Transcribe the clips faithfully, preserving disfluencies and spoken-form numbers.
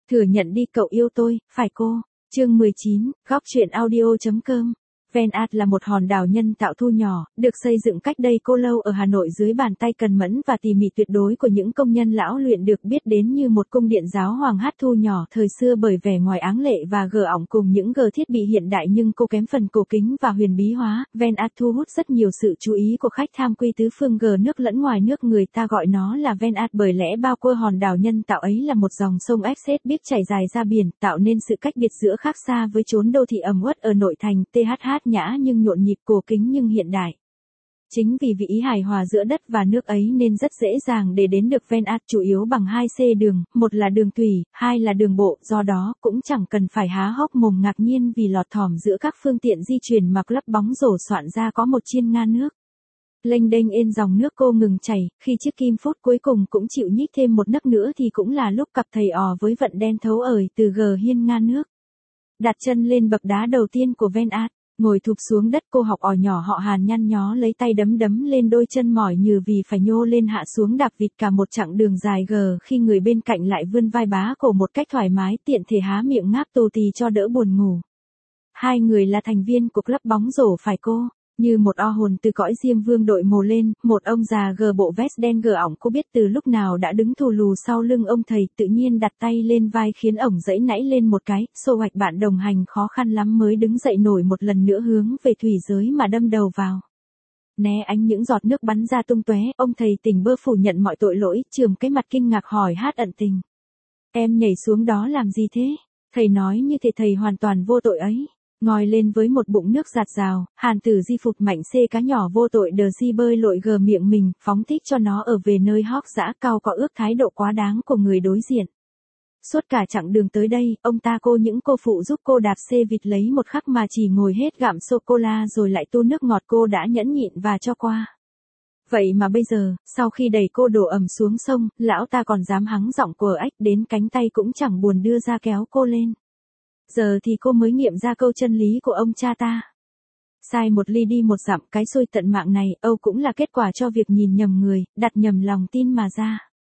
Thừa nhận đi cậu yêu tôi, phải cô. Chương mười chín, góc truyện audio.com. Van Art là một hòn đảo nhân tạo thu nhỏ, được xây dựng cách đây cô lâu ở Hà Nội dưới bàn tay cần mẫn và tỉ mỉ tuyệt đối của những công nhân lão luyện được biết đến như một cung điện giáo hoàng hát thu nhỏ thời xưa bởi vẻ ngoài áng lệ và gờ ỏng cùng những gờ thiết bị hiện đại nhưng cô kém phần cổ kính và huyền bí hóa. Van Art thu hút rất nhiều sự chú ý của khách tham quy tứ phương gờ nước lẫn ngoài nước, người ta gọi nó là Van Art bởi lẽ bao quơ hòn đảo nhân tạo ấy là một dòng sông Essex biết chảy dài ra biển, tạo nên sự cách biệt giữa khác xa với chốn đô thị ẩm uất ở nội thành. Thh nhã nhưng nhộn nhịp, cổ kính nhưng hiện đại. Chính vì vị ý hài hòa giữa đất và nước ấy nên rất dễ dàng để đến được Van Art, chủ yếu bằng hai C đường, một là đường thủy, hai là đường bộ, do đó cũng chẳng cần phải há hốc mồm ngạc nhiên vì lọt thỏm giữa các phương tiện di chuyển mà club bóng rổ soạn ra có một chiên nga nước. Lênh đênh ên dòng nước cô ngừng chảy, khi chiếc kim phút cuối cùng cũng chịu nhích thêm một nấc nữa thì cũng là lúc cặp thầy ò với vận đen thấu ởi từ gờ hiên nga nước. Đặt chân lên bậc đá đầu tiên của Van Art. Ngồi thụp xuống đất, cô học ò nhỏ họ Hàn nhăn nhó lấy tay đấm đấm lên đôi chân mỏi như vì phải nhô lên hạ xuống đạp vịt cả một chặng đường dài gờ, khi người bên cạnh lại vươn vai bá cổ một cách thoải mái, tiện thể há miệng ngáp tù tì cho đỡ buồn ngủ. Hai người là thành viên của club bóng rổ phải cô. Như một o hồn từ cõi diêm vương đội mồ lên, một ông già gờ bộ vest đen gờ ỏng cô biết từ lúc nào đã đứng thù lù sau lưng ông thầy, tự nhiên đặt tay lên vai khiến ổng giãy nãy lên một cái. Xô hoạch bạn đồng hành khó khăn lắm mới đứng dậy nổi một lần nữa hướng về thủy giới mà đâm đầu vào. Né ánh những giọt nước bắn ra tung tóe, ông thầy tỉnh bơ phủ nhận mọi tội lỗi, chườm cái mặt kinh ngạc hỏi hát ẩn tình. Em nhảy xuống đó làm gì thế? Thầy nói như thể thầy hoàn toàn vô tội ấy. Ngoi lên với một bụng nước giạt rào, Hàn Tử Di phục mạnh xê cá nhỏ vô tội đờ di bơi lội gờ miệng mình, phóng thích cho nó ở về nơi hóc dã cao có ước thái độ quá đáng của người đối diện. Suốt cả chặng đường tới đây, ông ta cô những cô phụ giúp cô đạp xê vịt lấy một khắc mà chỉ ngồi hết gặm sô-cô-la rồi lại tu nước ngọt cô đã nhẫn nhịn và cho qua. Vậy mà bây giờ, sau khi đẩy cô đổ ầm xuống sông, lão ta còn dám hắng giọng của ếch đến cánh tay cũng chẳng buồn đưa ra kéo cô lên. Giờ thì cô mới nghiệm ra câu chân lý của ông cha ta. Sai một ly đi một dặm, cái xôi tận mạng này, Âu cũng là kết quả cho việc nhìn nhầm người, đặt nhầm lòng tin mà ra.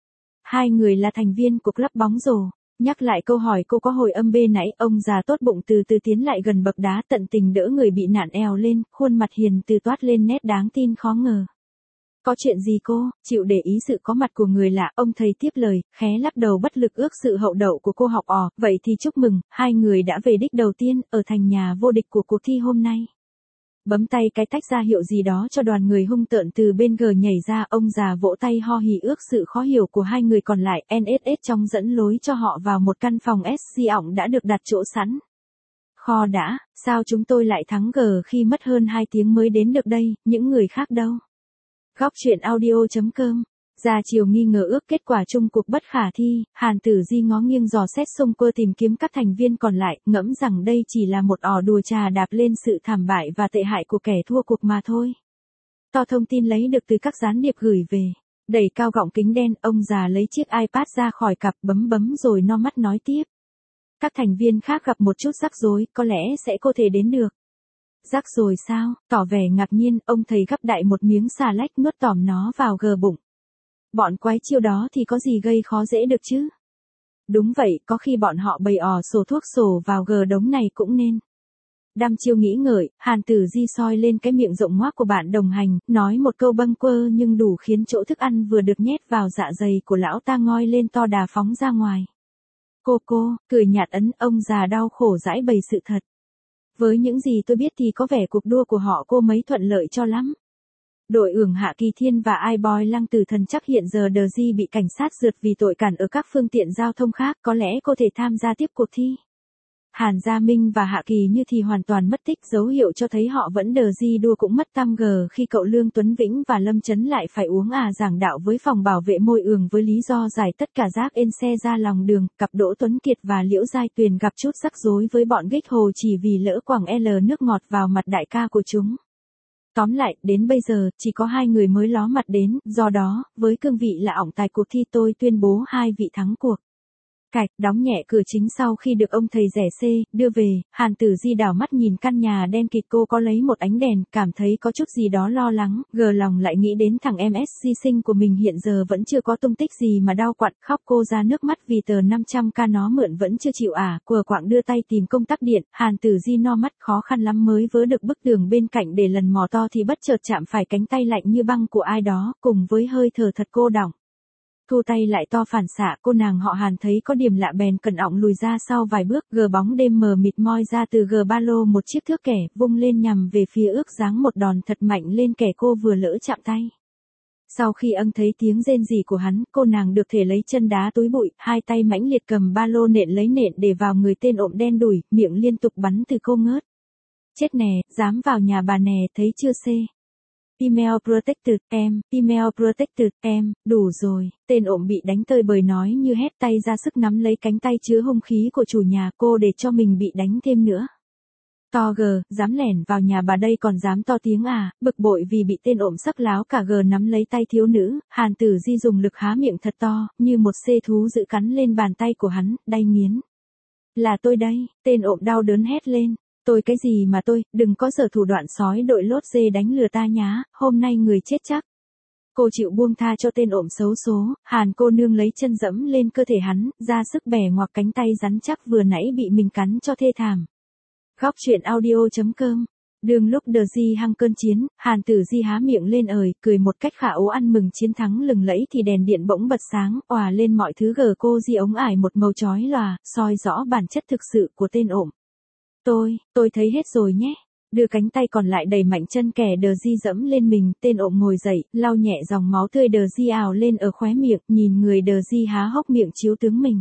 Hai người là thành viên của club bóng rổ. Nhắc lại câu hỏi cô có hồi âm bê nãy, ông già tốt bụng từ từ tiến lại gần bậc đá tận tình đỡ người bị nạn eo lên, khuôn mặt hiền từ toát lên nét đáng tin khó ngờ. Có chuyện gì cô, chịu để ý sự có mặt của người lạ, ông thầy tiếp lời, khé lắc đầu bất lực ước sự hậu đậu của cô học ò, vậy thì chúc mừng, hai người đã về đích đầu tiên, ở thành nhà vô địch của cuộc thi hôm nay. Bấm tay cái tách ra hiệu gì đó cho đoàn người hung tợn từ bên gờ nhảy ra, ông già vỗ tay ho hì ước sự khó hiểu của hai người còn lại, en ét ét trong dẫn lối cho họ vào một căn phòng ét xê ỏng đã được đặt chỗ sẵn. Kho đã, sao chúng tôi lại thắng gờ khi mất hơn hai tiếng mới đến được đây, những người khác đâu? Góc truyện audio.com. Ra chiều nghi ngờ ước kết quả chung cuộc bất khả thi, Hàn Tử Di ngó nghiêng dò xét xung quanh tìm kiếm các thành viên còn lại, ngẫm rằng đây chỉ là một ò đùa trà đạp lên sự thảm bại và tệ hại của kẻ thua cuộc mà thôi. To thông tin lấy được từ các gián điệp gửi về. Đẩy cao gọng kính đen, ông già lấy chiếc iPad ra khỏi cặp bấm bấm rồi no mắt nói tiếp. Các thành viên khác gặp một chút rắc rối, có lẽ sẽ có thể đến được. Rắc rồi sao? Tỏ vẻ ngạc nhiên, ông thầy gắp đại một miếng xà lách nuốt tỏm nó vào gờ bụng. Bọn quái chiêu đó thì có gì gây khó dễ được chứ? Đúng vậy, có khi bọn họ bày ò sổ thuốc sổ vào gờ đống này cũng nên. Đăm chiêu nghĩ ngợi, Hàn Tử Di soi lên cái miệng rộng ngoác của bạn đồng hành, nói một câu bâng quơ nhưng đủ khiến chỗ thức ăn vừa được nhét vào dạ dày của lão ta ngoi lên to đà phóng ra ngoài. Cô cô, cười nhạt ấn, ông già đau khổ giãi bày sự thật. Với những gì tôi biết thì có vẻ cuộc đua của họ cô mấy thuận lợi cho lắm. Đội ưởng Hạ Kỳ Thiên và iBoy Lăng Tử Thần chắc hiện giờ đờ di bị cảnh sát rượt vì tội cản ở các phương tiện giao thông khác, có lẽ cô thể tham gia tiếp cuộc thi. Hàn Gia Minh và Hạ Kỳ Như thì hoàn toàn mất tích, dấu hiệu cho thấy họ vẫn đờ di đua cũng mất tăm gờ khi cậu Lương Tuấn Vĩnh và Lâm Chấn lại phải uống à giảng đạo với phòng bảo vệ môi ường với lý do giải tất cả rác ên xe ra lòng đường. Cặp Đỗ Tuấn Kiệt và Liễu Giai Tuyền gặp chút rắc rối với bọn Gích Hồ chỉ vì lỡ quẳng L nước ngọt vào mặt đại ca của chúng. Tóm lại, đến bây giờ, chỉ có hai người mới ló mặt đến, do đó, với cương vị là ỏng tài cuộc thi tôi tuyên bố hai vị thắng cuộc. Cạch, đóng nhẹ cửa chính sau khi được ông thầy rẻ xê, đưa về, Hàn Tử Di đảo mắt nhìn căn nhà đen kịt cô có lấy một ánh đèn, cảm thấy có chút gì đó lo lắng, gờ lòng lại nghĩ đến thằng em ét di sinh của mình hiện giờ vẫn chưa có tung tích gì mà đau quặn, khóc cô ra nước mắt vì tờ năm trăm k nó mượn vẫn chưa chịu ả, quờ quạng đưa tay tìm công tắc điện, Hàn Tử Di no mắt khó khăn lắm mới vớ được bức tường bên cạnh để lần mò to thì bất chợt chạm phải cánh tay lạnh như băng của ai đó, cùng với hơi thở thật cô đọng. Thu tay lại to phản xạ, cô nàng họ Hàn thấy có điểm lạ bèn cẩn ọng lùi ra sau vài bước, gờ bóng đêm mờ mịt moi ra từ gờ ba lô một chiếc thước kẻ, vung lên nhằm về phía ước dáng một đòn thật mạnh lên kẻ cô vừa lỡ chạm tay. Sau khi âng thấy tiếng rên rỉ của hắn, cô nàng được thể lấy chân đá túi bụi, hai tay mãnh liệt cầm ba lô nện lấy nện để vào người tên ộm đen đủi, miệng liên tục bắn từ cô ngớt. Chết nè, dám vào nhà bà nè, thấy chưa xê? Female protected, em, female protected, em, đủ rồi, tên ộm bị đánh tơi bời nói như hét tay ra sức nắm lấy cánh tay chứa hung khí của chủ nhà cô để cho mình bị đánh thêm nữa. To gờ, dám lẻn vào nhà bà đây còn dám to tiếng à, bực bội vì bị tên ộm sắc láo cả gờ nắm lấy tay thiếu nữ, Hàn Tử Di dùng lực há miệng thật to, như một xê thú giữ cắn lên bàn tay của hắn, đay nghiến. Là tôi đây, tên ộm đau đớn hét lên. Tôi cái gì mà tôi, đừng có giở thủ đoạn sói đội lốt dê đánh lừa ta nhá, hôm nay người chết chắc. Cô chịu buông tha cho tên ộm xấu số, Hàn cô nương lấy chân dẫm lên cơ thể hắn, ra sức bẻ ngoặc cánh tay rắn chắc vừa nãy bị mình cắn cho thê thảm. Góc truyện audio.com. Đường lúc đờ di hăng cơn chiến, Hàn Tử Di há miệng lên ời, cười một cách khả ố ăn mừng chiến thắng lừng lẫy thì đèn điện bỗng bật sáng, òa lên mọi thứ gờ cô di ống ải một màu chói lòa, soi rõ bản chất thực sự của tên ộm. Tôi, tôi thấy hết rồi nhé. Đưa cánh tay còn lại đẩy mạnh chân kẻ đờ di dẫm lên mình, tên ộm ngồi dậy, lau nhẹ dòng máu tươi đờ di ào lên ở khóe miệng, nhìn người đờ di há hốc miệng chiếu tướng mình.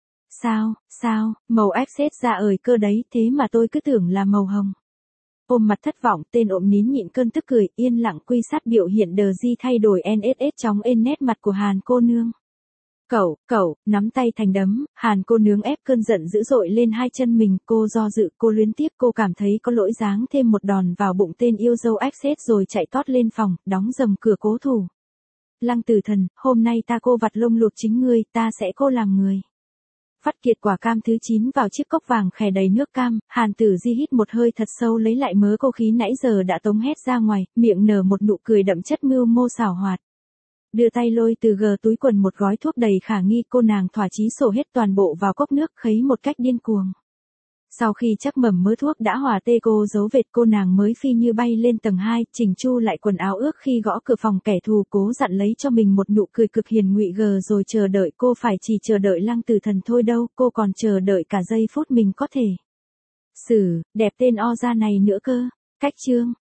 Sao, sao, màu access ra ời cơ đấy, thế mà tôi cứ tưởng là màu hồng. Ôm mặt thất vọng, tên ộm nín nhịn cơn tức cười, yên lặng quy sát biểu hiện đờ di thay đổi en ét ét chóng ên nét mặt của Hàn cô nương. Cậu, cậu, nắm tay thành đấm, Hàn cô nướng ép cơn giận dữ dội lên hai chân mình, cô do dự, cô luyến tiếc, cô cảm thấy có lỗi giáng thêm một đòn vào bụng tên yêu dâu Access rồi chạy tót lên phòng, đóng dầm cửa cố thủ. Lăng Tử Thần, hôm nay ta cô vặt lông luộc chính ngươi, ta sẽ cô làm người. Vắt kiệt quả cam thứ chín vào chiếc cốc vàng khè đầy nước cam, Hàn Tử Di hít một hơi thật sâu lấy lại mớ cô khí nãy giờ đã tống hét ra ngoài, miệng nở một nụ cười đậm chất mưu mô xảo hoạt. Đưa tay lôi từ gờ túi quần một gói thuốc đầy khả nghi, cô nàng thỏa chí sổ hết toàn bộ vào cốc nước khấy một cách điên cuồng. Sau khi chắc mầm mớ thuốc đã hòa tê cô dấu vệt, cô nàng mới phi như bay lên tầng hai, chỉnh chu lại quần áo ướt khi gõ cửa phòng kẻ thù, cố dặn lấy cho mình một nụ cười cực hiền ngụy gờ rồi chờ đợi. Cô phải chỉ chờ đợi Lăng Tử Thần thôi đâu, cô còn chờ đợi cả giây phút mình có thể xử đẹp tên o ra này nữa cơ. Cách chương